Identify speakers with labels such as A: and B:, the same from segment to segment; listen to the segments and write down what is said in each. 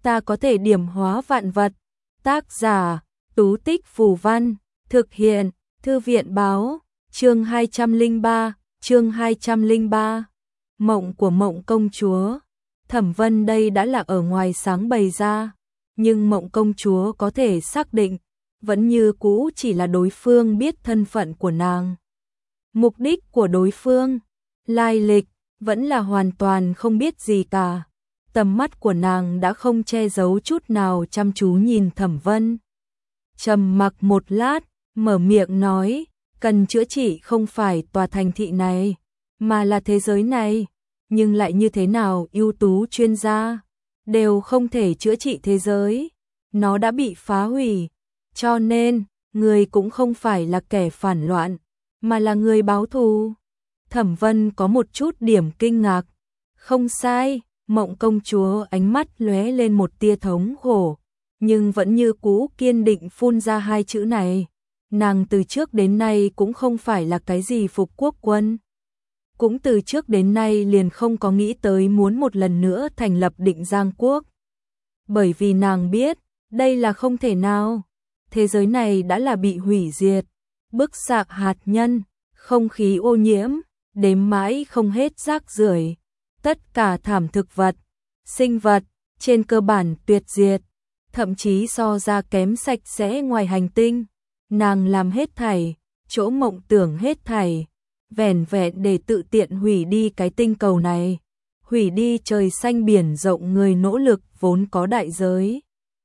A: ta có thể điểm hóa vạn vật. Tác giả, Tú Tích Phù Văn, thực hiện, Thư viện Báo, chương 203. Mộng của Mộng Công Chúa. Thẩm Vân đây đã là ở ngoài sáng bày ra, nhưng Mộng Công Chúa có thể xác định, vẫn như cũ chỉ là đối phương biết thân phận của nàng. Mục đích của đối phương, lai lịch, vẫn là hoàn toàn không biết gì cả. Tầm mắt của nàng đã không che giấu chút nào chăm chú nhìn Thẩm Vân. Trầm mặc một lát, mở miệng nói, cần chữa trị không phải tòa thành thị này, mà là thế giới này. Nhưng lại như thế nào ưu tú chuyên gia đều không thể chữa trị thế giới, nó đã bị phá hủy. Cho nên, người cũng không phải là kẻ phản loạn, mà là người báo thù. Thẩm Vân có một chút điểm kinh ngạc. Không sai, Mộng Công Chúa ánh mắt lóe lên một tia thống khổ, nhưng vẫn như cũ kiên định phun ra hai chữ này. Nàng từ trước đến nay cũng không phải là cái gì phục quốc quân. Cũng từ trước đến nay liền không có nghĩ tới muốn một lần nữa thành lập Định Giang Quốc. Bởi vì nàng biết, đây là không thể nào. Thế giới này đã là bị hủy diệt, bức xạ hạt nhân, không khí ô nhiễm, đếm mãi không hết rác rưởi. Tất cả thảm thực vật, sinh vật, trên cơ bản tuyệt diệt, thậm chí so ra kém sạch sẽ ngoài hành tinh. Nàng làm hết thảy, chỗ mộng tưởng hết thảy, vẻn vẹn để tự tiện hủy đi cái tinh cầu này, hủy đi trời xanh biển rộng người nỗ lực vốn có đại giới.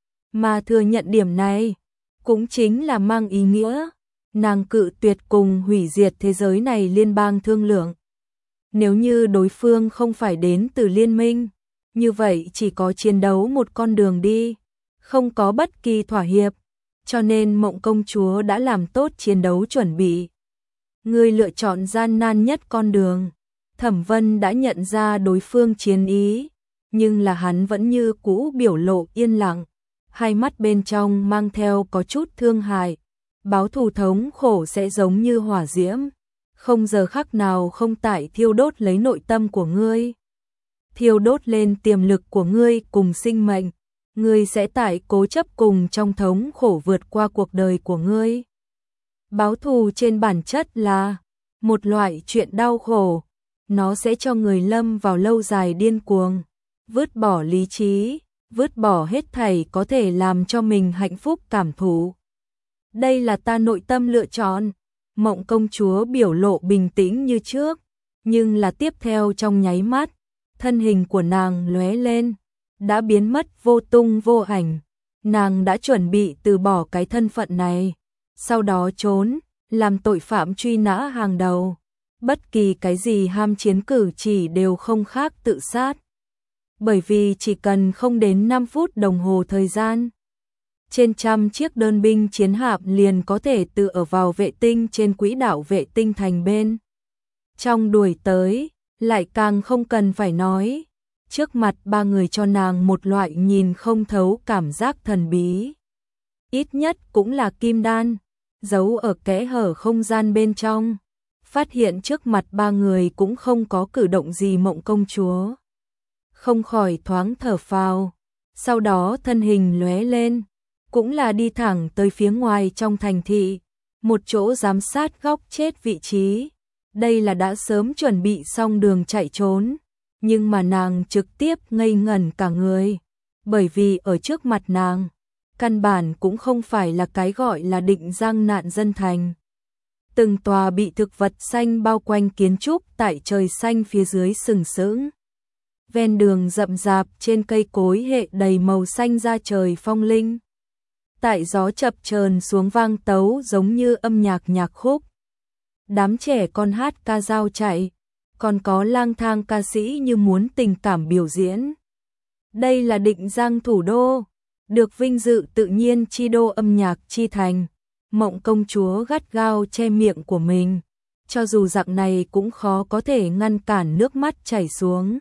A: Mà thừa nhận điểm này, cũng chính là mang ý nghĩa, nàng cự tuyệt cùng hủy diệt thế giới này liên bang thương lượng. Nếu như đối phương không phải đến từ liên minh, như vậy chỉ có chiến đấu một con đường đi, không có bất kỳ thỏa hiệp, cho nên Mộng Công Chúa đã làm tốt chiến đấu chuẩn bị. Người lựa chọn gian nan nhất con đường. Thẩm Vân đã nhận ra đối phương chiến ý, nhưng là hắn vẫn như cũ biểu lộ yên lặng, hai mắt bên trong mang theo có chút thương hại. Báo thù thống khổ sẽ giống như hỏa diễm, không giờ khắc nào không tại thiêu đốt lấy nội tâm của ngươi, thiêu đốt lên tiềm lực của ngươi cùng sinh mệnh. Ngươi sẽ tại cố chấp cùng trong thống khổ vượt qua cuộc đời của ngươi. Báo thù trên bản chất là một loại chuyện đau khổ, nó sẽ cho người lâm vào lâu dài điên cuồng, vứt bỏ lý trí, vứt bỏ hết thảy có thể làm cho mình hạnh phúc cảm thụ. Đây là ta nội tâm lựa chọn. Mộng Công Chúa biểu lộ bình tĩnh như trước, nhưng là tiếp theo trong nháy mắt, thân hình của nàng lóe lên, đã biến mất vô tung vô ảnh. Nàng đã chuẩn bị từ bỏ cái thân phận này, sau đó trốn, làm tội phạm truy nã hàng đầu. Bất kỳ cái gì ham chiến cử chỉ đều không khác tự sát. Bởi vì chỉ cần không đến 5 phút đồng hồ thời gian, trên trăm chiếc đơn binh chiến hạm liền có thể tự ở vào vệ tinh trên quỹ đạo vệ tinh thành bên trong đuổi tới, lại càng không cần phải nói. Trước mặt ba người cho nàng một loại nhìn không thấu cảm giác thần bí. Ít nhất cũng là kim đan, giấu ở kẽ hở không gian bên trong. Phát hiện trước mặt ba người cũng không có cử động gì Mộng Công Chúa không khỏi thoáng thở phào, sau đó thân hình lóe lên, cũng là đi thẳng tới phía ngoài trong thành thị, một chỗ giám sát góc chết vị trí. Đây là đã sớm chuẩn bị xong đường chạy trốn, nhưng mà nàng trực tiếp ngây ngẩn cả người, bởi vì ở trước mặt nàng, căn bản cũng không phải là cái gọi là Định Giang nạn dân thành. Từng tòa bị thực vật xanh bao quanh kiến trúc tại trời xanh phía dưới sừng sững. Ven đường rậm rạp trên cây cối hệ đầy màu xanh da trời phong linh. Tại gió chập chờn xuống vang tấu giống như âm nhạc nhạc khúc. Đám trẻ con hát ca dao chạy, còn có lang thang ca sĩ như muốn tình cảm biểu diễn. Đây là Định Giang thủ đô, được vinh dự tự nhiên chi đô âm nhạc chi thành. Mộng Công Chúa gắt gao che miệng của mình, cho dù dạng này cũng khó có thể ngăn cản nước mắt chảy xuống.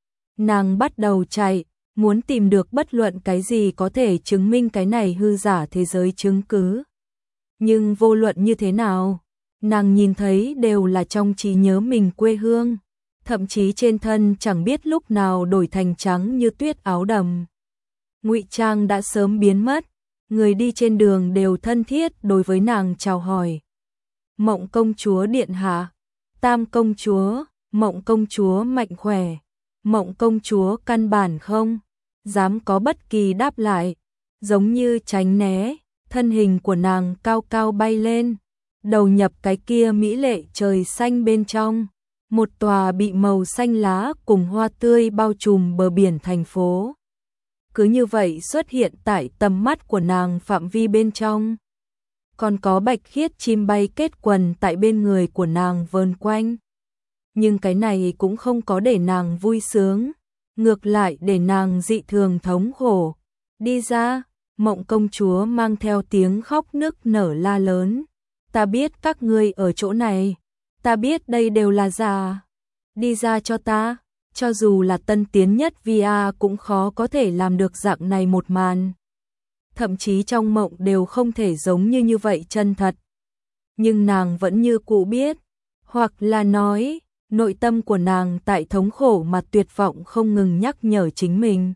A: Nàng bắt đầu chạy, muốn tìm được bất luận cái gì có thể chứng minh cái này hư giả thế giới chứng cứ. Nhưng vô luận như thế nào, nàng nhìn thấy đều là trong trí nhớ mình quê hương, thậm chí trên thân chẳng biết lúc nào đổi thành trắng như tuyết áo đầm. ngụy trang đã sớm biến mất, người đi trên đường đều thân thiết đối với nàng chào hỏi. Mộng công chúa điện hạ, Tam công chúa, Mộng công chúa mạnh khỏe. Mộng công chúa căn bản không dám có bất kỳ đáp lại, giống như tránh né, thân hình của nàng cao cao bay lên, đầu nhập cái kia mỹ lệ trời xanh bên trong, một tòa bị màu xanh lá cùng hoa tươi bao trùm bờ biển thành phố. Cứ như vậy xuất hiện tại tầm mắt của nàng phạm vi bên trong. Còn có bạch khiết chim bay kết quần tại bên người của nàng vờn quanh. Nhưng cái này cũng không có để nàng vui sướng, ngược lại để nàng dị thường thống khổ. Đi ra, Mộng công chúa mang theo tiếng khóc nức nở la lớn. Ta biết các ngươi ở chỗ này, ta biết đây đều là giả. Đi ra cho ta, cho dù là tân tiến nhất VR cũng khó có thể làm được dạng này một màn. Thậm chí trong mộng đều không thể giống như vậy chân thật. Nhưng nàng vẫn như cũ biết, hoặc là nói, nội tâm của nàng tại thống khổ mà tuyệt vọng không ngừng nhắc nhở chính mình.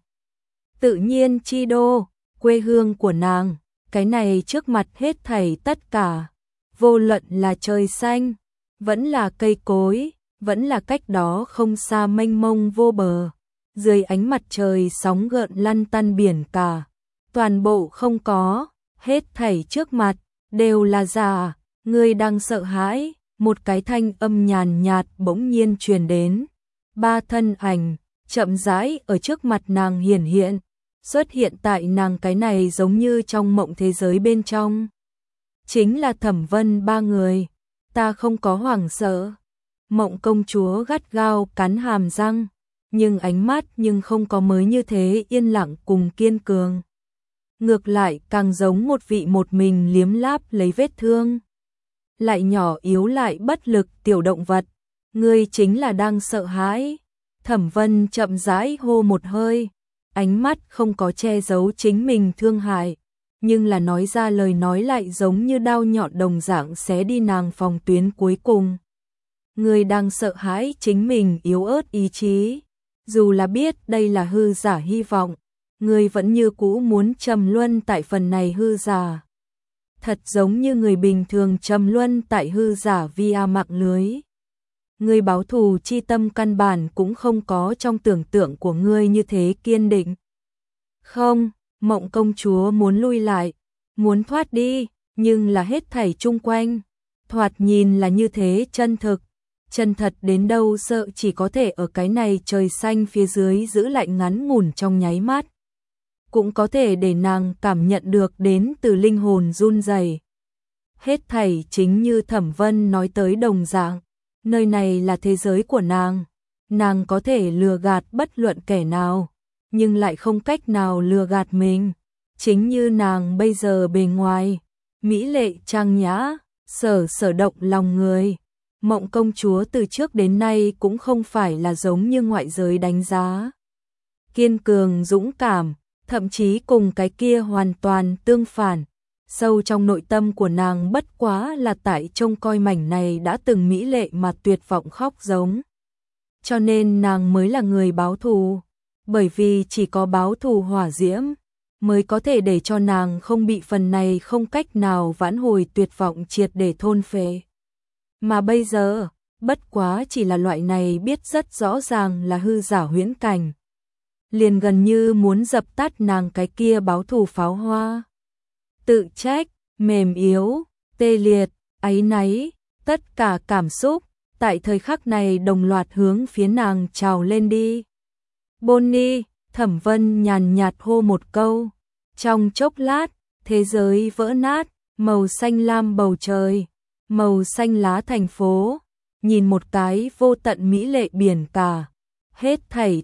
A: Tự nhiên chi đô, quê hương của nàng, cái này trước mặt hết thảy tất cả, vô luận là trời xanh, vẫn là cây cối, vẫn là cách đó không xa mênh mông vô bờ, dưới ánh mặt trời sóng gợn lăn tăn biển cả, toàn bộ không có, hết thảy trước mặt, đều là giả, ngươi đang sợ hãi, một cái thanh âm nhàn nhạt bỗng nhiên truyền đến, ba thân ảnh, chậm rãi ở trước mặt nàng hiển hiện, xuất hiện tại nàng cái này giống như trong mộng thế giới bên trong. Chính là Thẩm Vân ba người, ta không có hoảng sợ. Mộng công chúa gắt gao cắn hàm răng, nhưng ánh mắt nhưng không có mới như thế yên lặng cùng kiên cường. Ngược lại càng giống một vị một mình liếm láp lấy vết thương. Lại nhỏ yếu lại bất lực tiểu động vật, ngươi chính là đang sợ hãi. Thẩm Vân chậm rãi hô một hơi, ánh mắt không có che giấu chính mình thương hại, nhưng là nói ra lời nói lại giống như đao nhọn đồng dạng xé đi nàng phòng tuyến cuối cùng. Ngươi đang sợ hãi chính mình yếu ớt ý chí, dù là biết đây là hư giả hy vọng, ngươi vẫn như cũ muốn trầm luân tại phần này hư giả. Thật giống như người bình thường trầm luân tại hư giả via mạng lưới. Ngươi báo thù chi tâm căn bản cũng không có trong tưởng tượng của ngươi như thế kiên định. Không, Mộng công chúa muốn lui lại, muốn thoát đi, nhưng là hết thảy chung quanh, thoạt nhìn là như thế chân thực, chân thật đến đâu sợ chỉ có thể ở cái này trời xanh phía dưới giữ lạnh ngắn ngủn trong nháy mắt. Cũng có thể để nàng cảm nhận được đến từ linh hồn run rẩy. Hết thảy chính như Thẩm Vân nói tới đồng dạng, nơi này là thế giới của nàng có thể lừa gạt bất luận kẻ nào, nhưng lại không cách nào lừa gạt mình. Chính như nàng bây giờ bề ngoài, mỹ lệ trang nhã, sở động lòng người. Mộng công chúa từ trước đến nay cũng không phải là giống như ngoại giới đánh giá. Kiên cường dũng cảm, thậm chí cùng cái kia hoàn toàn tương phản. Sâu trong nội tâm của nàng bất quá là tại trông coi mảnh này đã từng mỹ lệ mà tuyệt vọng khóc giống. Cho nên nàng mới là người báo thù, bởi vì chỉ có báo thù hỏa diễm mới có thể để cho nàng không bị phần này không cách nào vãn hồi tuyệt vọng triệt để thôn phệ. Mà bây giờ, bất quá chỉ là loại này biết rất rõ ràng là hư giả huyễn cảnh. Liền gần như muốn dập tắt nàng cái kia báo thù pháo hoa. Tự trách, mềm yếu, tê liệt, áy náy, tất cả cảm xúc, tại thời khắc này đồng loạt hướng phía nàng trào lên đi. Bonnie, Thẩm Vân nhàn nhạt hô một câu. Trong chốc lát, thế giới vỡ nát, màu xanh lam bầu trời, màu xanh lá thành phố, nhìn một cái vô tận mỹ lệ biển cả. Hết thảy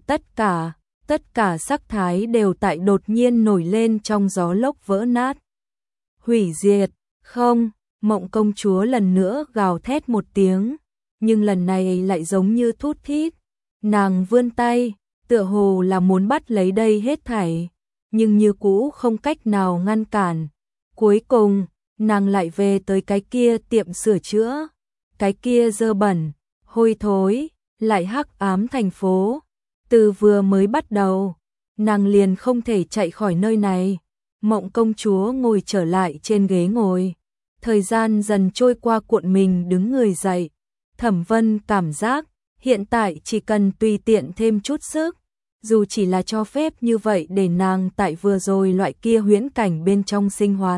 A: tất cả sắc thái đều tại đột nhiên nổi lên trong gió lốc vỡ nát. Hủy diệt, không, Mộng công chúa lần nữa gào thét một tiếng, nhưng lần này lại giống như thút thít. Nàng vươn tay, tựa hồ là muốn bắt lấy đây hết thảy, nhưng như cũ không cách nào ngăn cản. Cuối cùng, nàng lại về tới cái kia tiệm sửa chữa, cái kia dơ bẩn, hôi thối, lại hắc ám thành phố. Từ vừa mới bắt đầu, nàng liền không thể chạy khỏi nơi này. Mộng công chúa ngồi trở lại trên ghế ngồi. Thời gian dần trôi qua cuộn mình đứng người dậy. Thẩm Vân cảm giác hiện tại chỉ cần tùy tiện thêm chút sức, dù chỉ là cho phép như vậy để nàng tại vừa rồi loại kia huyễn cảnh bên trong sinh hoạt,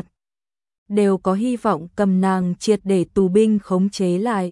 A: đều có hy vọng cầm nàng triệt để tù binh khống chế lại.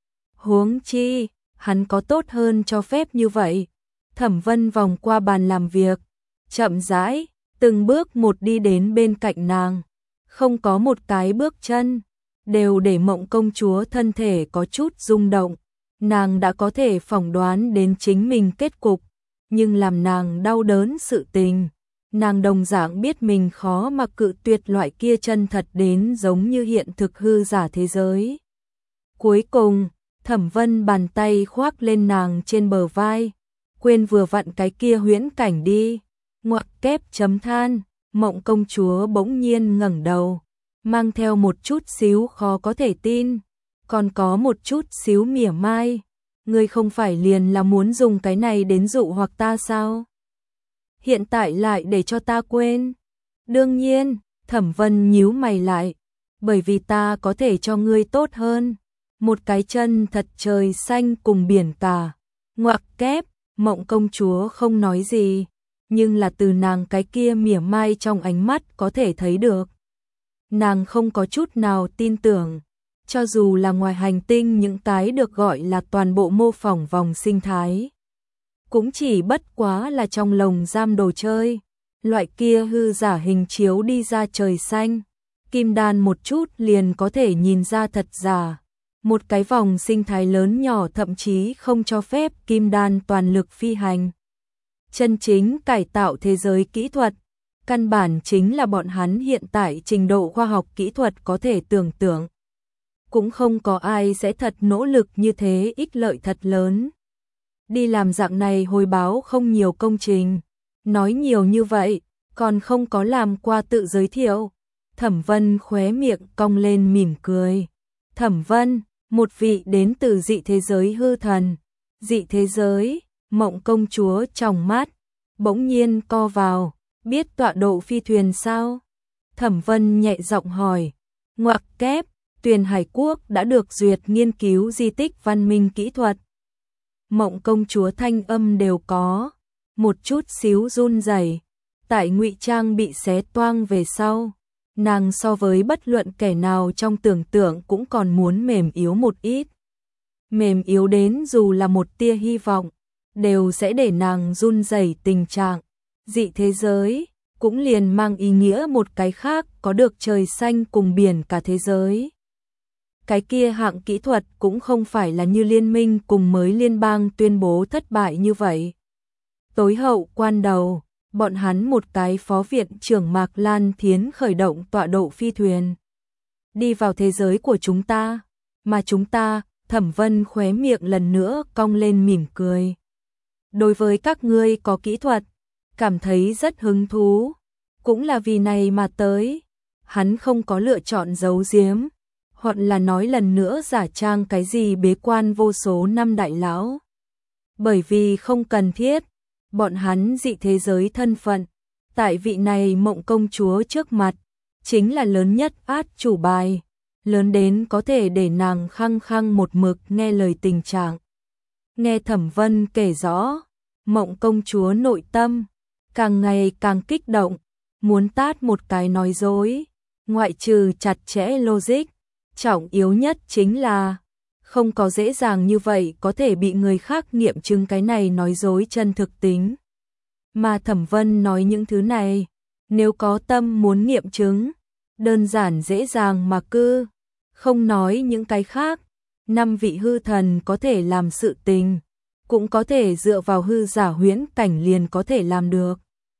A: Huống chi, hắn có tốt hơn cho phép như vậy. Thẩm Vân vòng qua bàn làm việc, chậm rãi, từng bước một đi đến bên cạnh nàng, không có một cái bước chân, đều để Mộng công chúa thân thể có chút rung động. Nàng đã có thể phỏng đoán đến chính mình kết cục, nhưng làm nàng đau đớn sự tình. Nàng đồng dạng biết mình khó mà cự tuyệt loại kia chân thật đến giống như hiện thực hư giả thế giới. Cuối cùng, Thẩm Vân bàn tay khoác lên nàng trên bờ vai, quên vừa vặn cái kia huyễn cảnh đi. Ngoặc kép chấm than, Mộng công chúa bỗng nhiên ngẩng đầu, mang theo một chút xíu khó có thể tin, còn có một chút xíu mỉa mai. Ngươi không phải liền là muốn dùng cái này đến dụ hoặc ta sao? Hiện tại lại để cho ta quên. Đương nhiên, Thẩm Vân nhíu mày lại, bởi vì ta có thể cho ngươi tốt hơn. Một cái chân thật trời xanh cùng biển cả. Ngoặc kép, Mộng công chúa không nói gì, nhưng là từ nàng cái kia mỉa mai trong ánh mắt có thể thấy được. Nàng không có chút nào tin tưởng, cho dù là ngoài hành tinh những cái được gọi là toàn bộ mô phỏng vòng sinh thái, cũng chỉ bất quá là trong lồng giam đồ chơi, loại kia hư giả hình chiếu đi ra trời xanh, kim đan một chút liền có thể nhìn ra thật giả. Một cái vòng sinh thái lớn nhỏ thậm chí không cho phép kim đan toàn lực phi hành. Chân chính cải tạo thế giới kỹ thuật, căn bản chính là bọn hắn hiện tại trình độ khoa học kỹ thuật có thể tưởng tượng. Cũng không có ai sẽ thật nỗ lực như thế ích lợi thật lớn. Đi làm dạng này hồi báo không nhiều công trình, nói nhiều như vậy, còn không có làm qua tự giới thiệu. Thẩm Vân khóe miệng cong lên mỉm cười. Thẩm Vân, một vị đến từ dị thế giới hư thần. Dị thế giới, Mộng công chúa tròng mắt, bỗng nhiên co vào, biết tọa độ phi thuyền sao? Thẩm Vân nhẹ giọng hỏi. Ngoặc kép, Tuyền Hải Quốc đã được duyệt nghiên cứu di tích văn minh kỹ thuật. Mộng công chúa thanh âm đều có một chút xíu run rẩy. Tại ngụy trang bị xé toang về sau, nàng so với bất luận kẻ nào trong tưởng tượng cũng còn muốn mềm yếu một ít. Mềm yếu đến dù là một tia hy vọng, đều sẽ để nàng run rẩy tình trạng. Dị thế giới cũng liền mang ý nghĩa một cái khác có được trời xanh cùng biển cả thế giới. Cái kia hạng kỹ thuật cũng không phải là như liên minh cùng mới liên bang tuyên bố thất bại như vậy. Tối hậu quan đầu, bọn hắn một cái phó viện trưởng Mạc Lan Thiến khởi động tọa độ phi thuyền. Đi vào thế giới của chúng ta, mà chúng ta, Thẩm Vân khóe miệng lần nữa cong lên mỉm cười. Đối với các ngươi có kỹ thuật, cảm thấy rất hứng thú, cũng là vì này mà tới. Hắn không có lựa chọn giấu giếm, hoặc là nói lần nữa giả trang cái gì bế quan vô số năm đại lão. Bởi vì không cần thiết, bọn hắn dị thế giới thân phận, tại vị này Mộng công chúa trước mặt, chính là lớn nhất át chủ bài, lớn đến có thể để nàng khăng khăng một mực nghe lời tình trạng. Nghe Thẩm Vân kể rõ, Mộng công chúa nội tâm càng ngày càng kích động, muốn tát một cái nói dối, ngoại trừ chặt chẽ logic, trọng yếu nhất chính là không có dễ dàng như vậy có thể bị người khác nghiệm chứng cái này nói dối chân thực tính. Mà Thẩm Vân nói những thứ này, nếu có tâm muốn nghiệm chứng, đơn giản dễ dàng mà cư, không nói những cái khác, 5 vị hư thần có thể làm sự tình, cũng có thể dựa vào hư giả huyễn cảnh liền có thể làm được.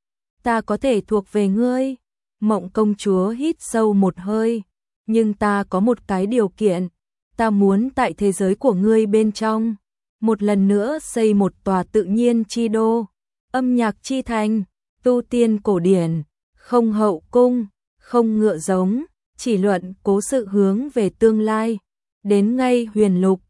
A: Ta có thể thuộc về ngươi. Mộng công chúa hít sâu một hơi, nhưng ta có một cái điều kiện, ta muốn tại thế giới của ngươi bên trong, một lần nữa xây một tòa tự nhiên chi đô, âm nhạc chi thành, tu tiên cổ điển, không hậu cung, không ngựa giống, chỉ luận cố sự hướng về tương lai, đến ngay huyền lục,